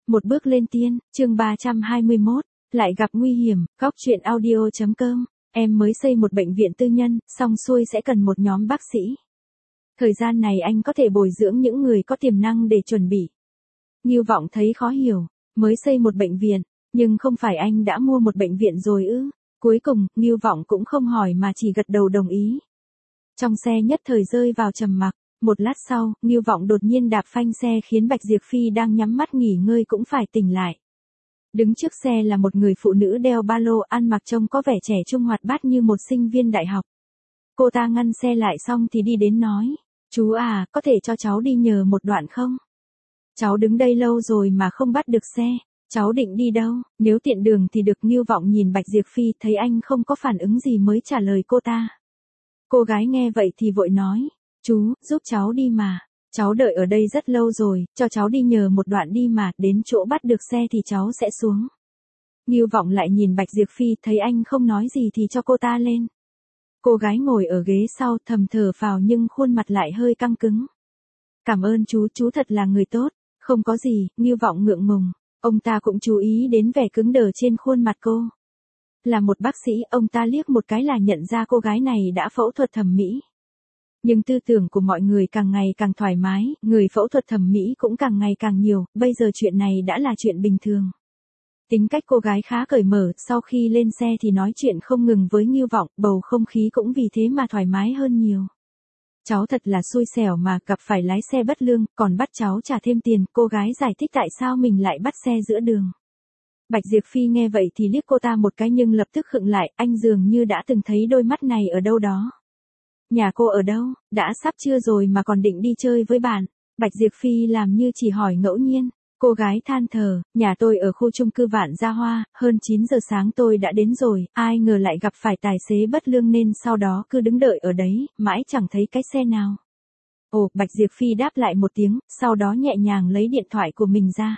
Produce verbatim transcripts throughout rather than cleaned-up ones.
Một bước lên tiên, chương ba trăm hai mươi mốt, lại gặp nguy hiểm, góc truyện audio chấm com, em mới xây một bệnh viện tư nhân, xong xuôi sẽ cần một nhóm bác sĩ. Thời gian này anh có thể bồi dưỡng những người có tiềm năng để chuẩn bị. Ngưu Vọng thấy khó hiểu, mới xây một bệnh viện, nhưng không phải anh đã mua một bệnh viện rồi ư? Cuối cùng, Ngưu Vọng cũng không hỏi mà chỉ gật đầu đồng ý. Trong xe nhất thời rơi vào trầm mặc. Một lát sau, Ngưu Vọng đột nhiên đạp phanh xe khiến Bạch Diệp Phi đang nhắm mắt nghỉ ngơi cũng phải tỉnh lại. Đứng trước xe là một người phụ nữ đeo ba lô ăn mặc trông có vẻ trẻ trung hoạt bát như một sinh viên đại học. Cô ta ngăn xe lại xong thì đi đến nói, chú à, có thể cho cháu đi nhờ một đoạn không? Cháu đứng đây lâu rồi mà không bắt được xe, cháu định đi đâu, nếu tiện đường thì được. Ngưu Vọng nhìn Bạch Diệp Phi thấy anh không có phản ứng gì mới trả lời cô ta. Cô gái nghe vậy thì vội nói, chú, giúp cháu đi mà, cháu đợi ở đây rất lâu rồi, cho cháu đi nhờ một đoạn đi mà, đến chỗ bắt được xe thì cháu sẽ xuống. Ngưu Vọng lại nhìn Bạch Diệp Phi thấy anh không nói gì thì cho cô ta lên. Cô gái ngồi ở ghế sau thầm thở phào nhưng khuôn mặt lại hơi căng cứng. Cảm ơn chú, chú thật là người tốt, không có gì. Ngưu Vọng ngượng ngùng, ông ta cũng chú ý đến vẻ cứng đờ trên khuôn mặt cô. Là một bác sĩ, ông ta liếc một cái là nhận ra cô gái này đã phẫu thuật thẩm mỹ. Nhưng tư tưởng của mọi người càng ngày càng thoải mái, người phẫu thuật thẩm mỹ cũng càng ngày càng nhiều, bây giờ chuyện này đã là chuyện bình thường. Tính cách cô gái khá cởi mở, sau khi lên xe thì nói chuyện không ngừng với Ngưu Vọng, bầu không khí cũng vì thế mà thoải mái hơn nhiều. Cháu thật là xui xẻo mà gặp phải lái xe bất lương, còn bắt cháu trả thêm tiền. Cô gái giải thích tại sao mình lại bắt xe giữa đường. Bạch Diệp Phi nghe vậy thì liếc cô ta một cái nhưng lập tức khựng lại, anh dường như đã từng thấy đôi mắt này ở đâu đó. Nhà cô ở đâu, đã sắp trưa rồi mà còn định đi chơi với bạn? Bạch Diệp Phi làm như chỉ hỏi ngẫu nhiên. Cô gái than thở, nhà tôi ở khu chung cư Vạn Gia Hoa, hơn chín giờ sáng tôi đã đến rồi, ai ngờ lại gặp phải tài xế bất lương nên sau đó cứ đứng đợi ở đấy, mãi chẳng thấy cái xe nào. Ồ, Bạch Diệp Phi đáp lại một tiếng, sau đó nhẹ nhàng lấy điện thoại của mình ra.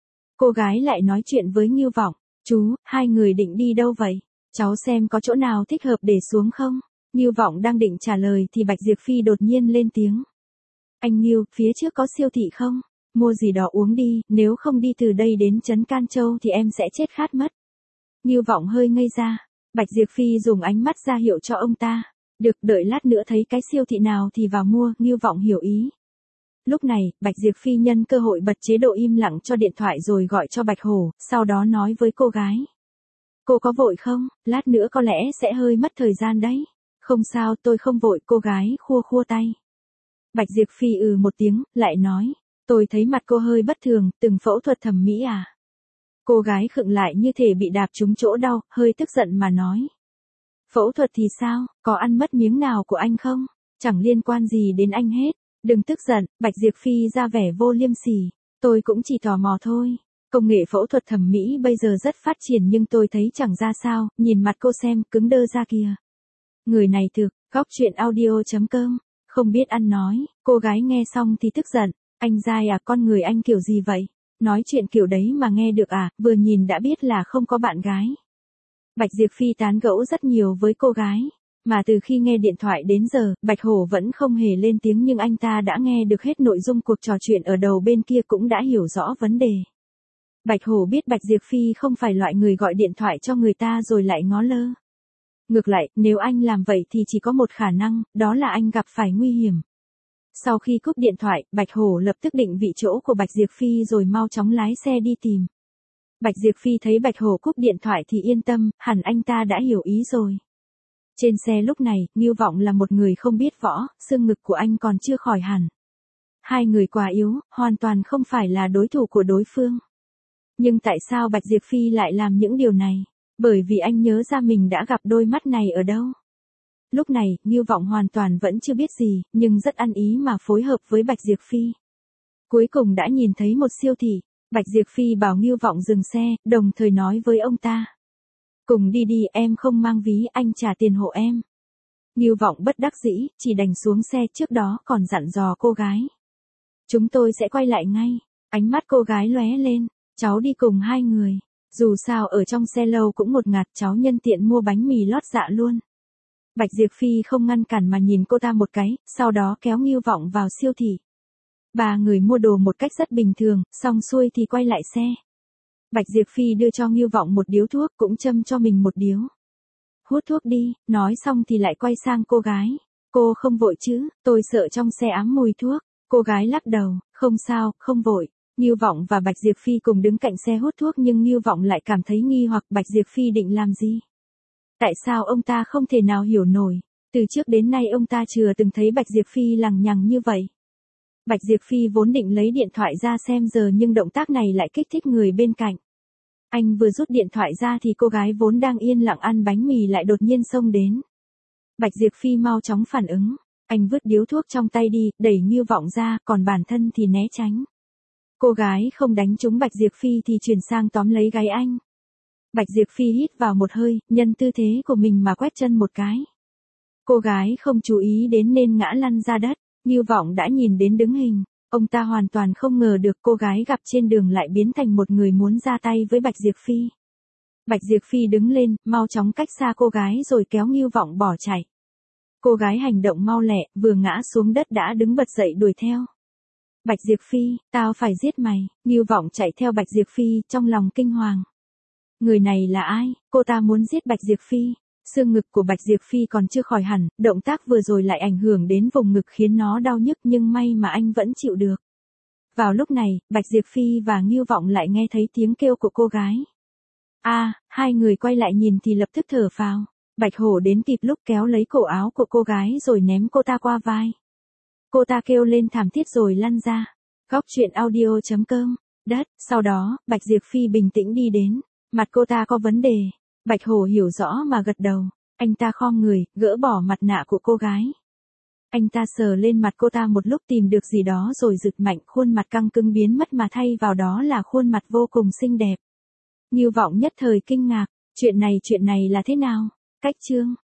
Cô gái lại nói chuyện với Ngưu Vọng, chú, hai người định đi đâu vậy? Cháu xem có chỗ nào thích hợp để xuống không? Ngưu Vọng đang định trả lời thì Bạch Diệp Phi đột nhiên lên tiếng. Anh Ngưu, phía trước có siêu thị không? Mua gì đó uống đi, nếu không đi từ đây đến trấn Can Châu thì em sẽ chết khát mất. Ngưu Vọng hơi ngây ra. Bạch Diệp Phi dùng ánh mắt ra hiệu cho ông ta. Được, đợi lát nữa thấy cái siêu thị nào thì vào mua. Ngưu Vọng hiểu ý. Lúc này, Bạch Diệp Phi nhân cơ hội bật chế độ im lặng cho điện thoại rồi gọi cho Bạch Hổ, sau đó nói với cô gái. Cô có vội không? Lát nữa có lẽ sẽ hơi mất thời gian đấy. Không sao, tôi không vội. Cô gái khua khua tay. Bạch Diệp Phi ừ một tiếng, lại nói. Tôi thấy mặt cô hơi bất thường, từng phẫu thuật thẩm mỹ à? Cô gái khựng lại như thể bị đạp trúng chỗ đau, hơi tức giận mà nói. Phẫu thuật thì sao, có ăn mất miếng nào của anh không? Chẳng liên quan gì đến anh hết. Đừng tức giận, Bạch Diệp Phi ra vẻ vô liêm sỉ. Tôi cũng chỉ tò mò thôi. Công nghệ phẫu thuật thẩm mỹ bây giờ rất phát triển nhưng tôi thấy chẳng ra sao, nhìn mặt cô xem, cứng đơ ra kìa. Người này thực, góc truyện audio chấm com, không biết ăn nói. Cô gái nghe xong thì tức giận. Anh dai à, con người anh kiểu gì vậy? Nói chuyện kiểu đấy mà nghe được à, vừa nhìn đã biết là không có bạn gái. Bạch Diệp Phi tán gẫu rất nhiều với cô gái. Mà từ khi nghe điện thoại đến giờ, Bạch Hổ vẫn không hề lên tiếng nhưng anh ta đã nghe được hết nội dung cuộc trò chuyện ở đầu bên kia cũng đã hiểu rõ vấn đề. Bạch Hổ biết Bạch Diệp Phi không phải loại người gọi điện thoại cho người ta rồi lại ngó lơ. Ngược lại, nếu anh làm vậy thì chỉ có một khả năng, đó là anh gặp phải nguy hiểm. Sau khi cúp điện thoại, Bạch Hổ lập tức định vị chỗ của Bạch Diệp Phi rồi mau chóng lái xe đi tìm. Bạch Diệp Phi thấy Bạch Hổ cúp điện thoại thì yên tâm, hẳn anh ta đã hiểu ý rồi. Trên xe lúc này, Ngưu Vọng là một người không biết võ, xương ngực của anh còn chưa khỏi hẳn. Hai người quá yếu, hoàn toàn không phải là đối thủ của đối phương. Nhưng tại sao Bạch Diệp Phi lại làm những điều này? Bởi vì anh nhớ ra mình đã gặp đôi mắt này ở đâu. Lúc này, Ngưu Vọng hoàn toàn vẫn chưa biết gì, nhưng rất ăn ý mà phối hợp với Bạch Diệp Phi. Cuối cùng đã nhìn thấy một siêu thị, Bạch Diệp Phi bảo Ngưu Vọng dừng xe, đồng thời nói với ông ta. Cùng đi đi, em không mang ví, anh trả tiền hộ em. Ngưu Vọng bất đắc dĩ, chỉ đành xuống xe, trước đó còn dặn dò cô gái. Chúng tôi sẽ quay lại ngay. Ánh mắt cô gái lóe lên, cháu đi cùng hai người. Dù sao ở trong xe lâu cũng một ngạt, cháu nhân tiện mua bánh mì lót dạ luôn. Bạch Diệp Phi không ngăn cản mà nhìn cô ta một cái, sau đó kéo Ngưu Vọng vào siêu thị. Ba người mua đồ một cách rất bình thường, xong xuôi thì quay lại xe. Bạch Diệp Phi đưa cho Ngưu Vọng một điếu thuốc, cũng châm cho mình một điếu. Hút thuốc đi, nói xong thì lại quay sang cô gái. Cô không vội chứ, tôi sợ trong xe ám mùi thuốc. Cô gái lắc đầu, không sao, không vội. Ngưu Vọng và Bạch Diệp Phi cùng đứng cạnh xe hút thuốc nhưng Ngưu Vọng lại cảm thấy nghi hoặc Bạch Diệp Phi định làm gì. Tại sao ông ta không thể nào hiểu nổi. Từ trước đến nay ông ta chưa từng thấy Bạch Diệp Phi lằng nhằng như vậy. Bạch Diệp Phi vốn định lấy điện thoại ra xem giờ nhưng động tác này lại kích thích người bên cạnh. Anh vừa rút điện thoại ra thì cô gái vốn đang yên lặng ăn bánh mì lại đột nhiên xông đến. Bạch Diệp Phi mau chóng phản ứng. Anh vứt điếu thuốc trong tay đi, đẩy Ngưu Vọng ra, còn bản thân thì né tránh. Cô gái không đánh trúng Bạch Diệp Phi thì chuyển sang tóm lấy gáy anh. Bạch Diệp Phi hít vào một hơi, nhân tư thế của mình mà quét chân một cái. Cô gái không chú ý đến nên ngã lăn ra đất. Ngưu Vọng đã nhìn đến đứng hình. Ông ta hoàn toàn không ngờ được cô gái gặp trên đường lại biến thành một người muốn ra tay với Bạch Diệp Phi. Bạch Diệp Phi đứng lên, mau chóng cách xa cô gái rồi kéo Ngưu Vọng bỏ chạy. Cô gái hành động mau lẹ, vừa ngã xuống đất đã đứng bật dậy đuổi theo. Bạch Diệp Phi, tao phải giết mày. Ngưu Vọng chạy theo Bạch Diệp Phi, trong lòng kinh hoàng. Người này là ai? Cô ta muốn giết Bạch Diệp Phi. Xương ngực của Bạch Diệp Phi còn chưa khỏi hẳn, động tác vừa rồi lại ảnh hưởng đến vùng ngực khiến nó đau nhức nhưng may mà anh vẫn chịu được. Vào lúc này, Bạch Diệp Phi và Ngưu Vọng lại nghe thấy tiếng kêu của cô gái. A, à, hai người quay lại nhìn thì lập tức thở phào. Bạch Hổ đến kịp lúc kéo lấy cổ áo của cô gái rồi ném cô ta qua vai. Cô ta kêu lên thảm thiết rồi lăn ra. Góc truyện audio chấm com, đất, sau đó, Bạch Diệp Phi bình tĩnh đi đến. Mặt cô ta có vấn đề. Bạch Hổ hiểu rõ mà gật đầu. Anh ta khom người, gỡ bỏ mặt nạ của cô gái. Anh ta sờ lên mặt cô ta một lúc tìm được gì đó rồi giật mạnh, khuôn mặt căng cứng biến mất mà thay vào đó là khuôn mặt vô cùng xinh đẹp. Ngưu Vọng nhất thời kinh ngạc. Chuyện này chuyện này là thế nào? Cách chương.